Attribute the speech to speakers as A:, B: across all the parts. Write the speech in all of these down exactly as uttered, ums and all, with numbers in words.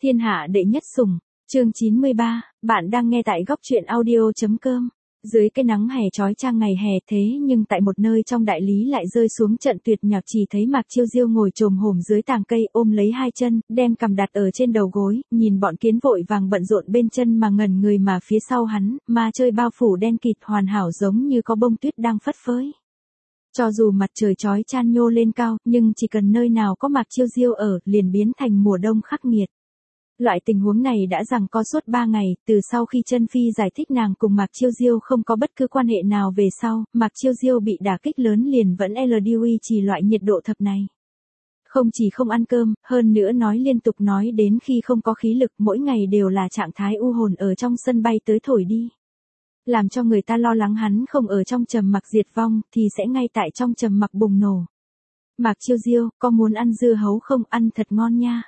A: Thiên hạ đệ nhất sủng, chương chín mươi ba, bạn đang nghe tại góc truyện audio.com. Dưới cái nắng hè chói chang ngày hè thế nhưng tại một nơi trong đại lý lại rơi xuống trận tuyệt nhạc, chỉ thấy Mạc Chiêu Diêu ngồi chồm hổm dưới tàng cây, ôm lấy hai chân, đem cằm đặt ở trên đầu gối, nhìn bọn kiến vội vàng bận rộn bên chân mà ngẩn người, mà phía sau hắn, ma chơi bao phủ đen kịt hoàn hảo giống như có bông tuyết đang phất phới. Cho dù mặt trời chói chan nhô lên cao, nhưng chỉ cần nơi nào có Mạc Chiêu Diêu ở, liền biến thành mùa đông khắc nghiệt. Loại tình huống này đã giằng co suốt ba ngày, từ sau khi Chân Phi giải thích nàng cùng Mạc Chiêu Diêu không có bất cứ quan hệ nào về sau, Mạc Chiêu Diêu bị đả kích lớn liền vẫn lờ đê duy trì loại nhiệt độ thấp này. Không chỉ không ăn cơm, hơn nữa nói liên tục nói đến khi không có khí lực, mỗi ngày đều là trạng thái u hồn ở trong sân bay tới thổi đi. Làm cho người ta lo lắng hắn không ở trong trầm mặc diệt vong, thì sẽ ngay tại trong trầm mặc bùng nổ. Mạc Chiêu Diêu, có muốn ăn dưa hấu không, ăn thật ngon nha.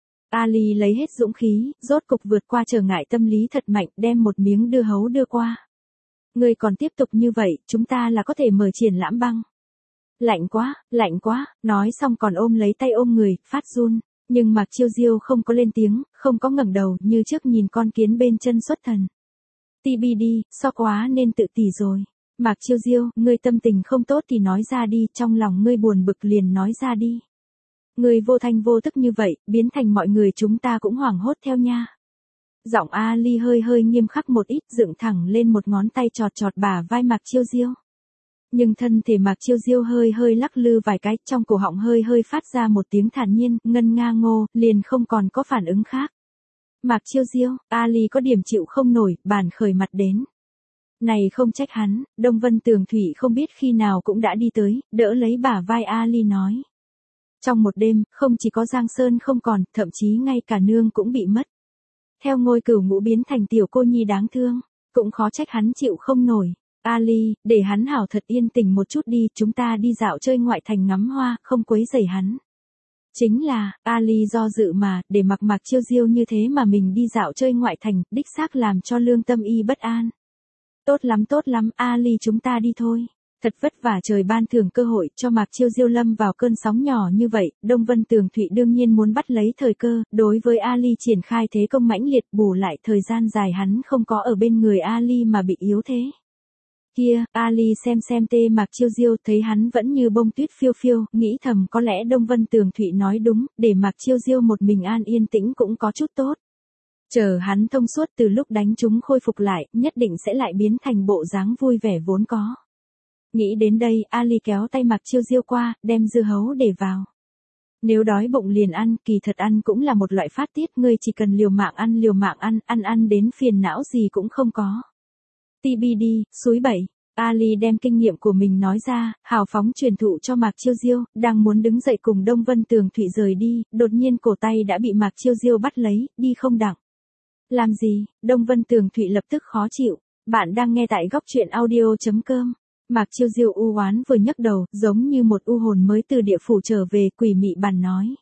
A: Ali lấy hết dũng khí, rốt cục vượt qua trở ngại tâm lý thật mạnh, đem một miếng dưa hấu đưa qua. Ngươi còn tiếp tục như vậy, chúng ta là có thể mở triển lãm băng. Lạnh quá, lạnh quá, nói xong còn ôm lấy tay ôm người, phát run. Nhưng Mạc Chiêu Diêu không có lên tiếng, không có ngẩng đầu, như trước nhìn con kiến bên chân xuất thần. tê bê đê, so quá nên tự tỷ rồi. Mạc Chiêu Diêu, ngươi tâm tình không tốt thì nói ra đi, trong lòng ngươi buồn bực liền nói ra đi. Ngươi vô thanh vô tức như vậy, biến thành mọi người chúng ta cũng hoảng hốt theo nha. Giọng Ali hơi hơi nghiêm khắc một ít, dựng thẳng lên một ngón tay chọt chọt bả vai Mạc Chiêu Diêu. Nhưng thân thể Mạc Chiêu Diêu hơi hơi lắc lư vài cái, trong cổ họng hơi hơi phát ra một tiếng thản nhiên, ngân nga ngô, liền không còn có phản ứng khác. Mạc Chiêu Diêu, Ali có điểm chịu không nổi, bàn khởi mặt đến. Này không trách hắn, Đông Vân Tường Thủy không biết khi nào cũng đã đi tới, đỡ lấy bả vai Ali nói. Trong một đêm, không chỉ có Giang Sơn không còn, thậm chí ngay cả nương cũng bị mất. Theo Ngôi Cửu Ngũ biến thành tiểu cô nhi đáng thương, cũng khó trách hắn chịu không nổi. Ali, để hắn hảo thật yên tĩnh một chút đi, chúng ta đi dạo chơi ngoại thành ngắm hoa, không quấy rầy hắn. Chính là, Ali do dự mà, để mặc Mạc Chiêu Diêu như thế mà mình đi dạo chơi ngoại thành, đích xác làm cho lương tâm y bất an. Tốt lắm tốt lắm, Ali chúng ta đi thôi. Thật vất vả trời ban thưởng cơ hội cho Mạc Chiêu Diêu lâm vào cơn sóng nhỏ như vậy, Đông Vân Tường Thụy đương nhiên muốn bắt lấy thời cơ, đối với Ali triển khai thế công mãnh liệt, bù lại thời gian dài hắn không có ở bên người Ali mà bị yếu thế. Kia, Ali xem xem tê Mạc Chiêu Diêu, thấy hắn vẫn như bông tuyết phiêu phiêu, nghĩ thầm có lẽ Đông Vân Tường Thụy nói đúng, để Mạc Chiêu Diêu một mình an yên tĩnh cũng có chút tốt. Chờ hắn thông suốt từ lúc đánh chúng khôi phục lại, nhất định sẽ lại biến thành bộ dáng vui vẻ vốn có. Nghĩ đến đây, Ali kéo tay Mạc Chiêu Diêu qua, đem dưa hấu để vào. Nếu đói bụng liền ăn, kỳ thật ăn cũng là một loại phát tiết, ngươi chỉ cần liều mạng ăn liều mạng ăn, ăn ăn đến phiền não gì cũng không có. tê bê đê, suối bảy. Ali đem kinh nghiệm của mình nói ra, hào phóng truyền thụ cho Mạc Chiêu Diêu, đang muốn đứng dậy cùng Đông Vân Tường Thụy rời đi, đột nhiên cổ tay đã bị Mạc Chiêu Diêu bắt lấy, đi không đặng. Làm gì? Đông Vân Tường Thụy lập tức khó chịu. Bạn đang nghe tại góc truyện audio.com. Mạc Chiêu Diêu u oán vừa nhấc đầu, giống như một u hồn mới từ địa phủ trở về, quỷ mị bàn nói.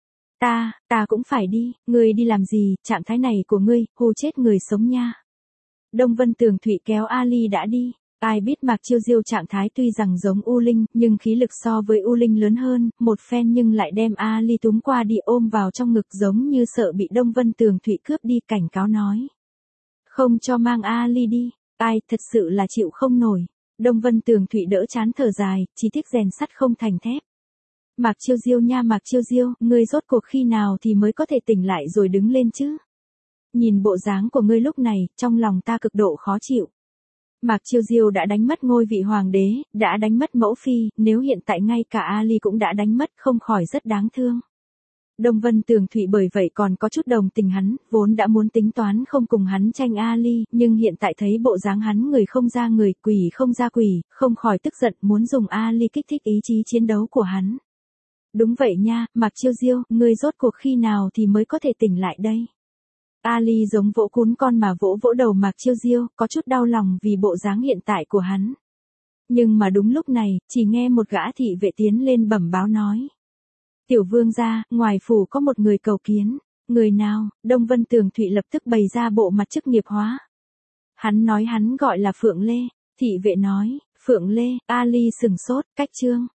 A: Ta, ta cũng phải đi, ngươi đi làm gì, trạng thái này của ngươi, hù chết người sống nha. Đông Vân Tường Thụy kéo Ali đã đi. Ai biết Mạc Chiêu Diêu trạng thái tuy rằng giống U Linh, nhưng khí lực so với U Linh lớn hơn, một phen nhưng lại đem Ali túm qua đi ôm vào trong ngực giống như sợ bị Đông Vân Tường Thụy cướp đi, cảnh cáo nói. Không cho mang Ali đi, ai thật sự là chịu không nổi. Đông Vân Tường Thụy đỡ chán thở dài, chỉ tiếc rèn sắt không thành thép. Mạc Chiêu Diêu nha Mạc Chiêu Diêu, ngươi rốt cuộc khi nào thì mới có thể tỉnh lại rồi đứng lên chứ? Nhìn bộ dáng của ngươi lúc này, trong lòng ta cực độ khó chịu. Mạc Chiêu Diêu đã đánh mất ngôi vị hoàng đế, đã đánh mất mẫu phi, nếu hiện tại ngay cả Ali cũng đã đánh mất, không khỏi rất đáng thương. Đông Vân Tường Thụy bởi vậy còn có chút đồng tình hắn, vốn đã muốn tính toán không cùng hắn tranh Ali, nhưng hiện tại thấy bộ dáng hắn người không ra người, quỷ không ra quỷ, không khỏi tức giận muốn dùng Ali kích thích ý chí chiến đấu của hắn. Đúng vậy nha, Mạc Chiêu Diêu, ngươi rốt cuộc khi nào thì mới có thể tỉnh lại đây? Ali giống vỗ cún con mà vỗ vỗ đầu Mạc Chiêu Diêu, có chút đau lòng vì bộ dáng hiện tại của hắn. Nhưng mà đúng lúc này, chỉ nghe một gã thị vệ tiến lên bẩm báo nói. Tiểu vương gia, ngoài phủ có một người cầu kiến. Người nào? Đông Vân Tường Thụy lập tức bày ra bộ mặt chức nghiệp hóa. Hắn nói hắn gọi là Phượng Lê. Thị vệ nói, Phượng Lê, Ali sừng sốt, cách trương.